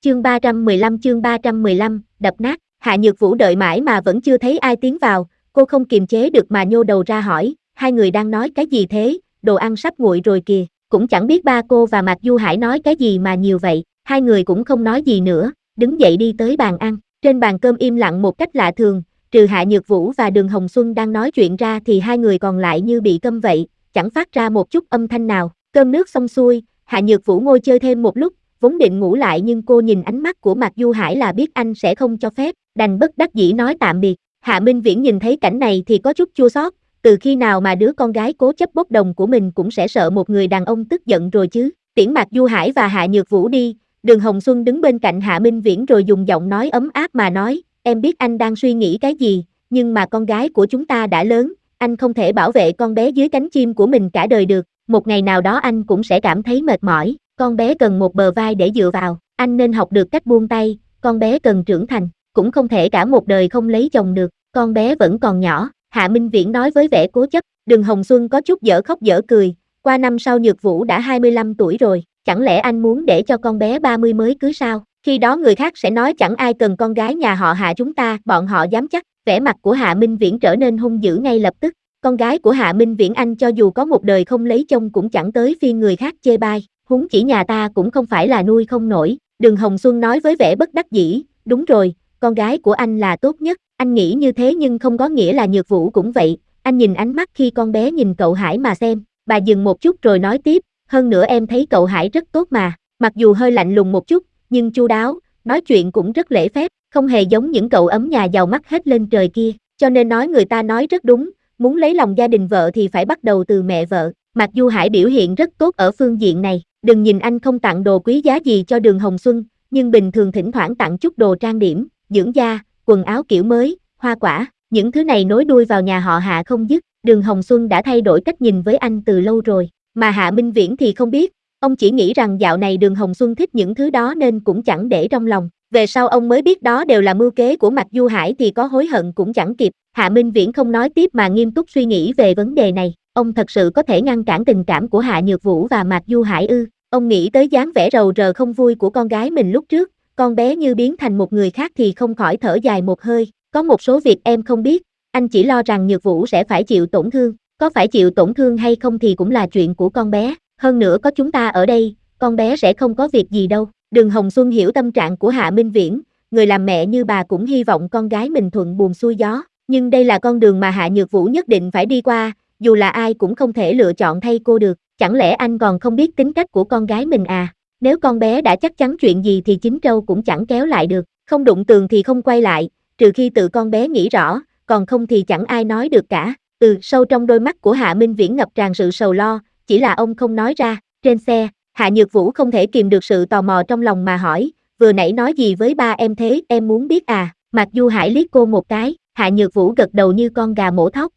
chương 315, đập nát. Hạ Nhược Vũ đợi mãi mà vẫn chưa thấy ai tiến vào, cô không kiềm chế được mà nhô đầu ra hỏi, hai người đang nói cái gì thế, đồ ăn sắp nguội rồi kìa, cũng chẳng biết ba cô và Mạc Du Hải nói cái gì mà nhiều vậy, hai người cũng không nói gì nữa, đứng dậy đi tới bàn ăn, trên bàn cơm im lặng một cách lạ thường, trừ Hạ Nhược Vũ và Đường Hồng Xuân đang nói chuyện ra thì hai người còn lại như bị câm vậy, chẳng phát ra một chút âm thanh nào, cơm nước xong xuôi, Hạ Nhược Vũ ngồi chơi thêm một lúc, vốn định ngủ lại nhưng cô nhìn ánh mắt của Mạc Du Hải là biết anh sẽ không cho phép, đành bất đắc dĩ nói tạm biệt. Hạ Minh Viễn nhìn thấy cảnh này thì có chút chua xót, từ khi nào mà đứa con gái cố chấp bốc đồng của mình cũng sẽ sợ một người đàn ông tức giận rồi chứ. Tiễn Mạc Du Hải và Hạ Nhược Vũ đi, Đường Hồng Xuân đứng bên cạnh Hạ Minh Viễn rồi dùng giọng nói ấm áp mà nói, em biết anh đang suy nghĩ cái gì, nhưng mà con gái của chúng ta đã lớn, anh không thể bảo vệ con bé dưới cánh chim của mình cả đời được, một ngày nào đó anh cũng sẽ cảm thấy mệt mỏi, con bé cần một bờ vai để dựa vào, anh nên học được cách buông tay, con bé cần trưởng thành, cũng không thể cả một đời không lấy chồng được, con bé vẫn còn nhỏ, Hạ Minh Viễn nói với vẻ cố chấp. Đường Hồng Xuân có chút dở khóc dở cười, qua năm sau Nhược Vũ đã 25 tuổi rồi, chẳng lẽ anh muốn để cho con bé 30 mới cưới sao, khi đó người khác sẽ nói chẳng ai cần con gái nhà họ Hạ chúng ta, bọn họ dám chắc, vẻ mặt của Hạ Minh Viễn trở nên hung dữ ngay lập tức, con gái của Hạ Minh Viễn anh cho dù có một đời không lấy chồng cũng chẳng tới phiên người khác chê bai, huống chỉ nhà ta cũng không phải là nuôi không nổi, Đường Hồng Xuân nói với vẻ bất đắc dĩ, đúng rồi, con gái của anh là tốt nhất, anh nghĩ như thế nhưng không có nghĩa là Nhược Vũ cũng vậy, anh nhìn ánh mắt khi con bé nhìn cậu Hải mà xem, bà dừng một chút rồi nói tiếp, hơn nữa em thấy cậu Hải rất tốt mà, mặc dù hơi lạnh lùng một chút, nhưng chu đáo, nói chuyện cũng rất lễ phép, không hề giống những cậu ấm nhà giàu mắt hết lên trời kia, cho nên nói người ta nói rất đúng, muốn lấy lòng gia đình vợ thì phải bắt đầu từ mẹ vợ, Mạc Du Hải biểu hiện rất tốt ở phương diện này, đừng nhìn anh không tặng đồ quý giá gì cho Đường Hồng Xuân, nhưng bình thường thỉnh thoảng tặng chút đồ trang điểm, dưỡng da, quần áo kiểu mới, hoa quả, những thứ này nối đuôi vào nhà họ Hạ không dứt, Đường Hồng Xuân đã thay đổi cách nhìn với anh từ lâu rồi, mà Hạ Minh Viễn thì không biết, ông chỉ nghĩ rằng dạo này Đường Hồng Xuân thích những thứ đó nên cũng chẳng để trong lòng, về sau ông mới biết đó đều là mưu kế của Mạc Du Hải thì có hối hận cũng chẳng kịp, Hạ Minh Viễn không nói tiếp mà nghiêm túc suy nghĩ về vấn đề này, ông thật sự có thể ngăn cản tình cảm của Hạ Nhược Vũ và Mạc Du Hải ư, ông nghĩ tới dáng vẻ rầu rờ không vui của con gái mình lúc trước, con bé như biến thành một người khác thì không khỏi thở dài một hơi, có một số việc em không biết, anh chỉ lo rằng Nhược Vũ sẽ phải chịu tổn thương, có phải chịu tổn thương hay không thì cũng là chuyện của con bé, hơn nữa có chúng ta ở đây, con bé sẽ không có việc gì đâu. Đường Hồng Xuân hiểu tâm trạng của Hạ Minh Viễn, người làm mẹ như bà cũng hy vọng con gái mình thuận buồm xuôi gió, nhưng đây là con đường mà Hạ Nhược Vũ nhất định phải đi qua, dù là ai cũng không thể lựa chọn thay cô được, chẳng lẽ anh còn không biết tính cách của con gái mình à? Nếu con bé đã chắc chắn chuyện gì thì chính trâu cũng chẳng kéo lại được, không đụng tường thì không quay lại, trừ khi tự con bé nghĩ rõ, còn không thì chẳng ai nói được cả. Sâu trong đôi mắt của Hạ Minh Viễn ngập tràn sự sầu lo, chỉ là ông không nói ra. Trên xe, Hạ Nhược Vũ không thể kìm được sự tò mò trong lòng mà hỏi, vừa nãy nói gì với ba em thế, em muốn biết à? Mạc Du Hải liếc cô một cái, Hạ Nhược Vũ gật đầu như con gà mổ thóc,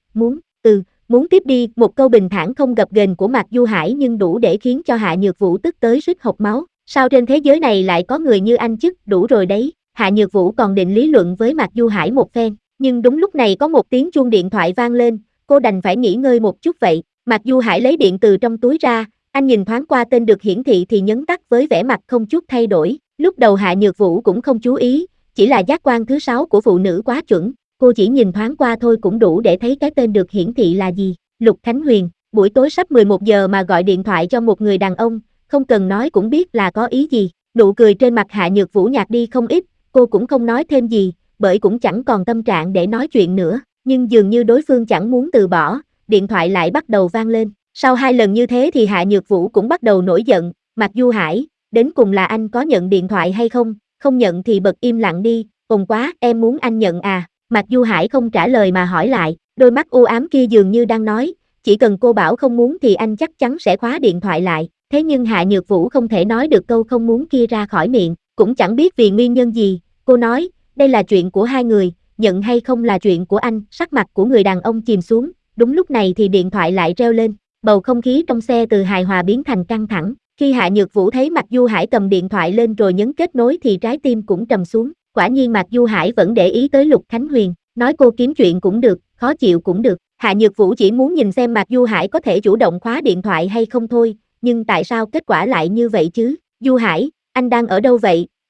muốn tiếp đi, một câu bình thản không gập ghềnh của Mạc Du Hải nhưng đủ để khiến cho Hạ Nhược Vũ tức tới suýt hộc máu, sao trên thế giới này lại có người như anh chứ, đủ rồi đấy, Hạ Nhược Vũ còn định lý luận với Mạc Du Hải một phen, nhưng đúng lúc này có một tiếng chuông điện thoại vang lên, cô đành phải nghỉ ngơi một chút vậy, Mạc Du Hải lấy điện từ trong túi ra, anh nhìn thoáng qua tên được hiển thị thì nhấn tắt với vẻ mặt không chút thay đổi, lúc đầu Hạ Nhược Vũ cũng không chú ý, chỉ là giác quan thứ 6 của phụ nữ quá chuẩn. Cô chỉ nhìn thoáng qua thôi cũng đủ để thấy cái tên được hiển thị là gì, Lục Khánh Huyền, buổi tối sắp 11 giờ mà gọi điện thoại cho một người đàn ông, không cần nói cũng biết là có ý gì, nụ cười trên mặt Hạ Nhược Vũ nhạt đi không ít, cô cũng không nói thêm gì, bởi cũng chẳng còn tâm trạng để nói chuyện nữa, nhưng dường như đối phương chẳng muốn từ bỏ, điện thoại lại bắt đầu vang lên, sau 2 lần như thế thì Hạ Nhược Vũ cũng bắt đầu nổi giận, Mạc Du Hải, đến cùng là anh có nhận điện thoại hay không, không nhận thì bật im lặng đi, ồn quá, em muốn anh nhận à? Mạc Du Hải không trả lời mà hỏi lại, đôi mắt u ám kia dường như đang nói, chỉ cần cô bảo không muốn thì anh chắc chắn sẽ khóa điện thoại lại, thế nhưng Hạ Nhược Vũ không thể nói được câu không muốn kia ra khỏi miệng, cũng chẳng biết vì nguyên nhân gì, cô nói, đây là chuyện của hai người, nhận hay không là chuyện của anh, sắc mặt của người đàn ông chìm xuống, đúng lúc này thì điện thoại lại reo lên, bầu không khí trong xe từ hài hòa biến thành căng thẳng, khi Hạ Nhược Vũ thấy Mạc Du Hải cầm điện thoại lên rồi nhấn kết nối thì trái tim cũng trầm xuống. Quả nhiên Mạc Du Hải vẫn để ý tới Lục Khánh Huyền, nói cô kiếm chuyện cũng được, khó chịu cũng được, Hạ Nhược Vũ chỉ muốn nhìn xem Mạc Du Hải có thể chủ động khóa điện thoại hay không thôi, nhưng tại sao kết quả lại như vậy chứ, Du Hải, anh đang ở đâu vậy,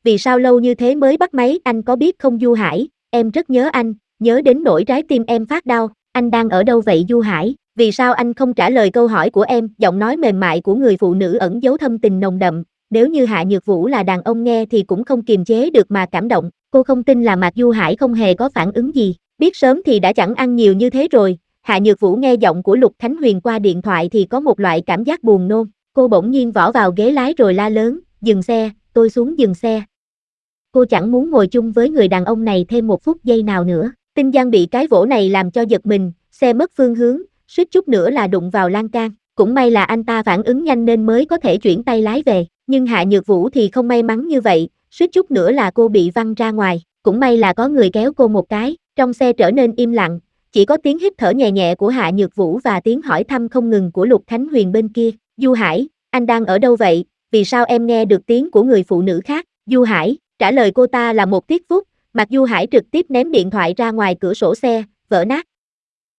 vì sao lâu như thế mới bắt máy, anh có biết không Du Hải, em rất nhớ anh, nhớ đến nỗi trái tim em phát đau, anh đang ở đâu vậy Du Hải, vì sao anh không trả lời câu hỏi của em, giọng nói mềm mại của người phụ nữ ẩn giấu thâm tình nồng đậm, nếu như Hạ Nhược Vũ là đàn ông nghe thì cũng không kiềm chế được mà cảm động, cô không tin là Mạc Du Hải không hề có phản ứng gì, biết sớm thì đã chẳng ăn nhiều như thế rồi, Hạ Nhược Vũ nghe giọng của Lục Khánh Huyền qua điện thoại thì có một loại cảm giác buồn nôn, cô bỗng nhiên võ vào ghế lái rồi la lớn, dừng xe, tôi xuống dừng xe. Cô chẳng muốn ngồi chung với người đàn ông này thêm một phút giây nào nữa. Tinh Giang bị cái vỗ này làm cho giật mình, xe mất phương hướng, suýt chút nữa là đụng vào lan can. Cũng may là anh ta phản ứng nhanh nên mới có thể chuyển tay lái về. Nhưng Hạ Nhược Vũ thì không may mắn như vậy, suýt chút nữa là cô bị văng ra ngoài. Cũng may là có người kéo cô một cái. Trong xe trở nên im lặng, chỉ có tiếng hít thở nhẹ nhẹ của Hạ Nhược Vũ và tiếng hỏi thăm không ngừng của Lục Khánh Huyền bên kia. Du Hải, anh đang ở đâu vậy? Vì sao em nghe được tiếng của người phụ nữ khác? Du Hải, trả lời cô ta là một tiết phút, Mạc Du Hải trực tiếp ném điện thoại ra ngoài cửa sổ xe, vỡ nát.